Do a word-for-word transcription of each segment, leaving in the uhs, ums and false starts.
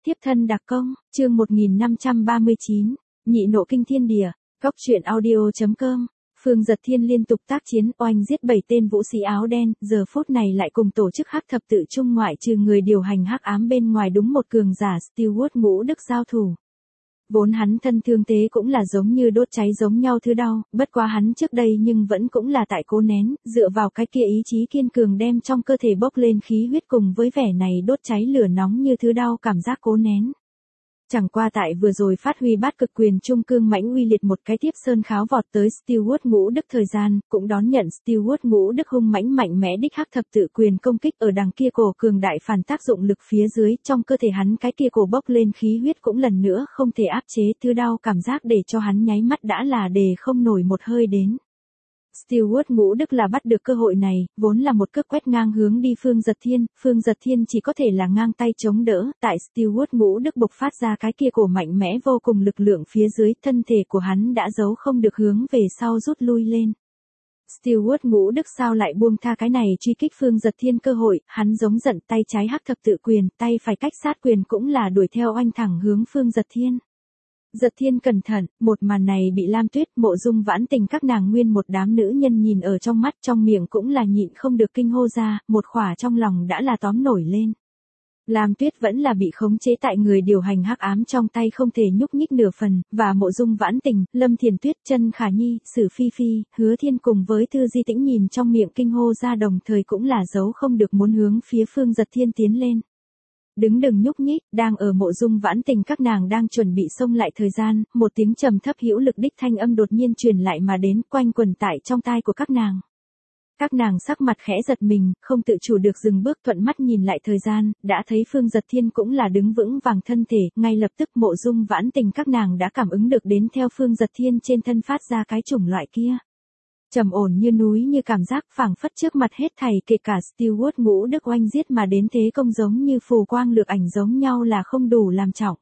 Tiếp thân đặc công, chương một nghìn năm trăm ba mươi chín, nhị nộ kinh thiên địa, cóc truyện audio.com. Phương Dật Thiên liên tục tác chiến oanh giết bảy tên vũ sĩ áo đen, giờ phút này lại cùng tổ chức hắc thập tự trung ngoại trừ người điều hành hắc ám bên ngoài đúng một cường giả Stewart Ngũ Đức giao thủ. Vốn hắn thân thương tế cũng là giống như đốt cháy giống nhau thứ đau, bất quá hắn trước đây nhưng vẫn cũng là tại cố nén, dựa vào cái kia ý chí kiên cường đem trong cơ thể bốc lên khí huyết cùng với vẻ này đốt cháy lửa nóng như thứ đau cảm giác cố nén. Chẳng qua tại vừa rồi phát huy bát cực quyền trung cương mãnh uy liệt một cái tiếp sơn kháo vọt tới Stewart Ngũ Đức thời gian, cũng đón nhận Stewart Ngũ Đức hung mãnh mạnh mẽ đích hắc thập tự quyền công kích ở đằng kia cổ cường đại phản tác dụng lực phía dưới, trong cơ thể hắn cái kia cổ bốc lên khí huyết cũng lần nữa không thể áp chế thứ đau cảm giác để cho hắn nháy mắt đã là để không nổi một hơi đến. Stewart Ngũ Đức là bắt được cơ hội này, vốn là một cước quét ngang hướng đi Phương Dật Thiên, Phương Dật Thiên chỉ có thể là ngang tay chống đỡ, tại Stewart Ngũ Đức bộc phát ra cái kia cổ mạnh mẽ vô cùng lực lượng phía dưới, thân thể của hắn đã giấu không được hướng về sau rút lui lên. Stewart Ngũ Đức sao lại buông tha cái này truy kích Phương Dật Thiên cơ hội, hắn giống giận tay trái hắc thập tự quyền, tay phải cách sát quyền cũng là đuổi theo oanh thẳng hướng Phương Dật Thiên. Dật Thiên cẩn thận, một màn này bị Lam Tuyết, Mộ Dung Vãn Tình các nàng nguyên một đám nữ nhân nhìn ở trong mắt, trong miệng cũng là nhịn không được kinh hô ra, một khỏa trong lòng đã là tóm nổi lên. Lam Tuyết vẫn là bị khống chế tại người điều hành hắc ám trong tay không thể nhúc nhích nửa phần, và Mộ Dung Vãn Tình, Lâm Thiền Tuyết, Chân Khả Nhi, Sử Phi Phi, Hứa Thiên cùng với Thư Di Tĩnh nhìn trong miệng kinh hô ra đồng thời cũng là giấu không được muốn hướng phía Phương Dật Thiên tiến lên. Đứng đừng nhúc nhích, đang ở Mộ Dung Vãn Tình các nàng đang chuẩn bị xông lại thời gian, một tiếng trầm thấp hữu lực đích thanh âm đột nhiên truyền lại mà đến quanh quần tại trong tai của các nàng. Các nàng sắc mặt khẽ giật mình, không tự chủ được dừng bước thuận mắt nhìn lại thời gian, đã thấy Phương Dật Thiên cũng là đứng vững vàng thân thể, ngay lập tức Mộ Dung Vãn Tình các nàng đã cảm ứng được đến theo Phương Dật Thiên trên thân phát ra cái chủng loại kia. Trầm ổn như núi như cảm giác phảng phất trước mặt hết thảy kể cả Stewart Ngũ Đức oanh giết mà đến thế công giống như phù quang lược ảnh giống nhau là không đủ làm trọng.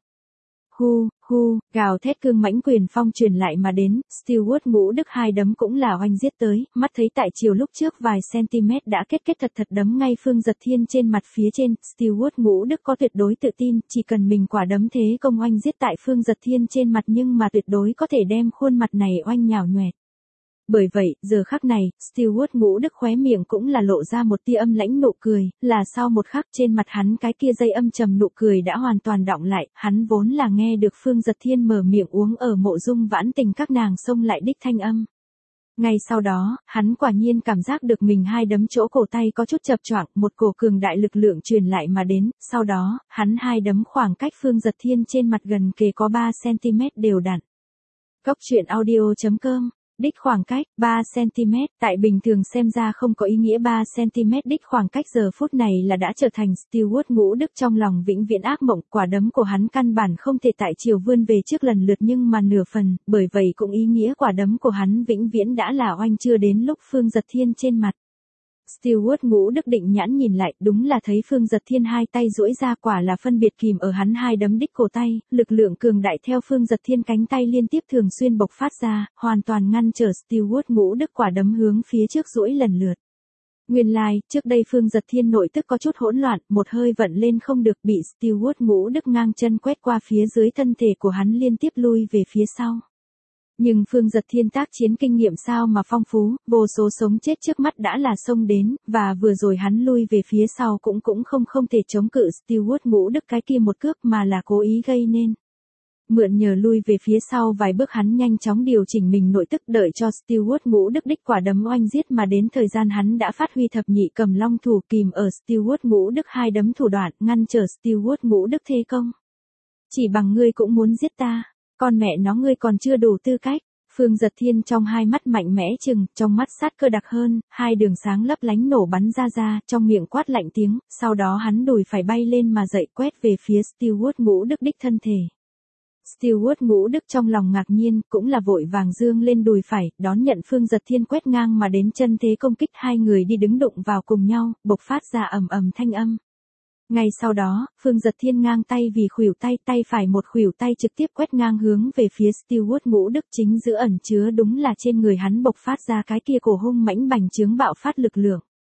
Hu, hu, gào thét cương mãnh quyền phong truyền lại mà đến, Stewart Ngũ Đức hai đấm cũng là oanh giết tới, mắt thấy tại chiều lúc trước vài cm đã kết kết thật thật đấm ngay Phương Dật Thiên trên mặt phía trên, Stewart Ngũ Đức có tuyệt đối tự tin, chỉ cần mình quả đấm thế công oanh giết tại Phương Dật Thiên trên mặt nhưng mà tuyệt đối có thể đem khuôn mặt này oanh nhào nhoẹt. Bởi vậy, giờ khắc này, Stewart Ngũ Đức khóe miệng cũng là lộ ra một tia âm lãnh nụ cười, là sau một khắc trên mặt hắn cái kia dây âm trầm nụ cười đã hoàn toàn đọng lại, hắn vốn là nghe được Phương Dật Thiên mở miệng uống ở Mộ Dung Vãn Tình các nàng xông lại đích thanh âm. Ngay sau đó, hắn quả nhiên cảm giác được mình hai đấm chỗ cổ tay có chút chập choạng, một cổ cường đại lực lượng truyền lại mà đến, sau đó, hắn hai đấm khoảng cách Phương Dật Thiên trên mặt gần kề có ba cm đều đặn. Cóc truyện audio.com Đích khoảng cách ba cm, tại bình thường xem ra không có ý nghĩa ba cm đích khoảng cách giờ phút này là đã trở thành Stewart Ngũ Đức trong lòng vĩnh viễn ác mộng, quả đấm của hắn căn bản không thể tại chiều vươn về trước lần lượt nhưng mà nửa phần, bởi vậy cũng ý nghĩa quả đấm của hắn vĩnh viễn đã là oanh chưa đến lúc Phương Dật Thiên trên mặt. Stewart Ngũ Đức định nhãn nhìn lại, đúng là thấy Phương Dật Thiên hai tay duỗi ra quả là phân biệt kìm ở hắn hai đấm đích cổ tay, lực lượng cường đại theo Phương Dật Thiên cánh tay liên tiếp thường xuyên bộc phát ra, hoàn toàn ngăn trở Stewart Ngũ Đức quả đấm hướng phía trước duỗi lần lượt. Nguyên lai, like, trước đây Phương Dật Thiên nội tức có chút hỗn loạn, một hơi vận lên không được bị Stewart Ngũ Đức ngang chân quét qua phía dưới thân thể của hắn liên tiếp lui về phía sau. Nhưng Phương Dật Thiên tác chiến kinh nghiệm sao mà phong phú, vô số sống chết trước mắt đã là xông đến, và vừa rồi hắn lui về phía sau cũng cũng không không thể chống cự Stewart Ngũ Đức cái kia một cước mà là cố ý gây nên. Mượn nhờ lui về phía sau vài bước hắn nhanh chóng điều chỉnh mình nội tức đợi cho Stewart Ngũ Đức đích quả đấm oanh giết mà đến thời gian hắn đã phát huy thập nhị cầm long thủ kìm ở Stewart Ngũ Đức hai đấm thủ đoạn ngăn trở Stewart Ngũ Đức thế công. Chỉ bằng ngươi cũng muốn giết ta. Con mẹ nó ngươi còn chưa đủ tư cách. Phương Dật Thiên trong hai mắt mạnh mẽ chừng, trong mắt sát cơ đặc hơn, hai đường sáng lấp lánh nổ bắn ra ra, trong miệng quát lạnh tiếng, sau đó hắn đùi phải bay lên mà dậy quét về phía Stewart Ngũ Đức đích thân thể. Stewart Ngũ Đức trong lòng ngạc nhiên, cũng là vội vàng dương lên đùi phải, đón nhận Phương Dật Thiên quét ngang mà đến chân thế công kích, hai người đi đứng đụng vào cùng nhau, bộc phát ra ầm ầm thanh âm. Ngay sau đó, Phương Dật Thiên ngang tay vì khuỷu tay, tay phải một khuỷu tay trực tiếp quét ngang hướng về phía Stewart Ngũ Đức chính giữa ẩn chứa đúng là trên người hắn bộc phát ra cái kia cổ hung mãnh bành trướng bạo phát lực lượng.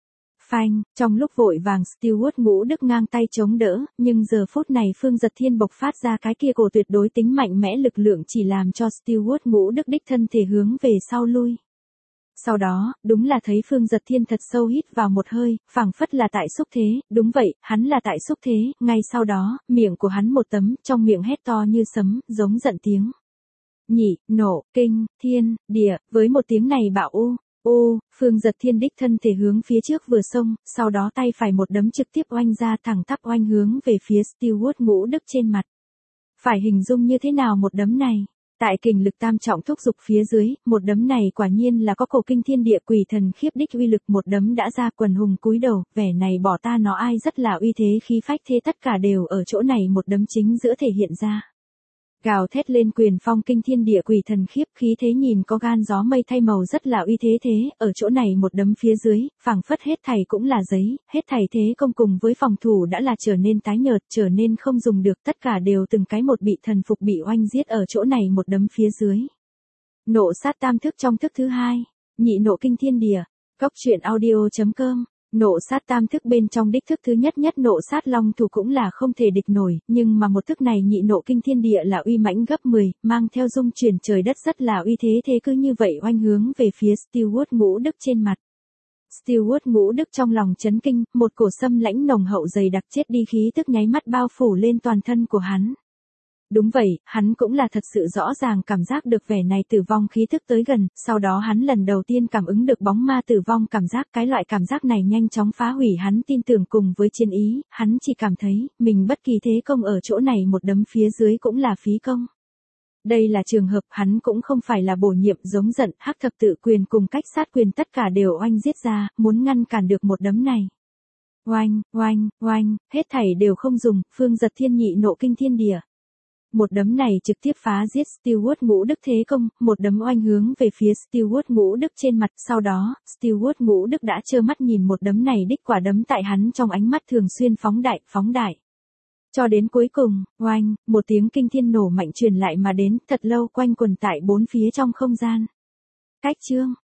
Phanh, trong lúc vội vàng Stewart Ngũ Đức ngang tay chống đỡ, nhưng giờ phút này Phương Dật Thiên bộc phát ra cái kia cổ tuyệt đối tính mạnh mẽ lực lượng chỉ làm cho Stewart Ngũ Đức đích thân thể hướng về sau lui. Sau đó, đúng là thấy Phương Dật Thiên thật sâu hít vào một hơi, phảng phất là tại xúc thế, đúng vậy, hắn là tại xúc thế, ngay sau đó, miệng của hắn một tấm, trong miệng hét to như sấm, giống giận tiếng. Nhị, nộ, kinh, thiên, địa, với một tiếng này bảo u, u, Phương Dật Thiên đích thân thể hướng phía trước vừa xông, sau đó tay phải một đấm trực tiếp oanh ra thẳng tắp oanh hướng về phía Stewart Ngũ Đức trên mặt. Phải hình dung như thế nào một đấm này? Tại kình lực tam trọng thúc dục phía dưới, một đấm này quả nhiên là có cổ kinh thiên địa quỷ thần khiếp đích uy lực, một đấm đã ra, quần hùng cúi đầu, vẻ này bỏ ta nó ai rất là uy thế khí phách thế, tất cả đều ở chỗ này một đấm chính giữa thể hiện ra. Gào thét lên quyền phong kinh thiên địa quỷ thần khiếp, khí thế nhìn có gan gió mây thay màu rất là uy thế thế, ở chỗ này một đấm phía dưới, phảng phất hết thảy cũng là giấy, hết thảy thế công cùng với phòng thủ đã là trở nên tái nhợt, trở nên không dùng được, tất cả đều từng cái một bị thần phục bị oanh giết ở chỗ này một đấm phía dưới. Nộ sát tam thức trong thức thứ hai, nhị nộ kinh thiên địa, góc truyện audio chấm com. Nộ sát tam thức bên trong đích thức thứ nhất nhất nộ sát long thủ cũng là không thể địch nổi, nhưng mà một thức này nhị nộ kinh thiên địa là uy mãnh gấp mười, mang theo dung chuyển trời đất rất là uy thế, thế cứ như vậy oanh hướng về phía Stewart Ngũ Đức trên mặt. Stewart Ngũ Đức trong lòng chấn kinh, một cổ xâm lãnh nồng hậu dày đặc chết đi khí tức nháy mắt bao phủ lên toàn thân của hắn. Đúng vậy, hắn cũng là thật sự rõ ràng cảm giác được vẻ này tử vong khí thức tới gần, sau đó hắn lần đầu tiên cảm ứng được bóng ma tử vong cảm giác, cái loại cảm giác này nhanh chóng phá hủy hắn tin tưởng cùng với chiến ý, hắn chỉ cảm thấy, mình bất kỳ thế công ở chỗ này một đấm phía dưới cũng là phí công. Đây là trường hợp hắn cũng không phải là bổ nhiệm giống giận, hắc thập tự quyền cùng cách sát quyền tất cả đều oanh giết ra, muốn ngăn cản được một đấm này. Oanh, oanh, oanh, hết thảy đều không dùng, Phương Dật Thiên nhị nộ kinh thiên địa. Một đấm này trực tiếp phá giết Stewart Ngũ Đức thế công, một đấm oanh hướng về phía Stewart Ngũ Đức trên mặt, sau đó, Stewart Ngũ Đức đã trơ mắt nhìn một đấm này đích quả đấm tại hắn trong ánh mắt thường xuyên phóng đại, phóng đại. Cho đến cuối cùng, oanh, một tiếng kinh thiên nổ mạnh truyền lại mà đến, thật lâu quanh quần tại bốn phía trong không gian. Cách chương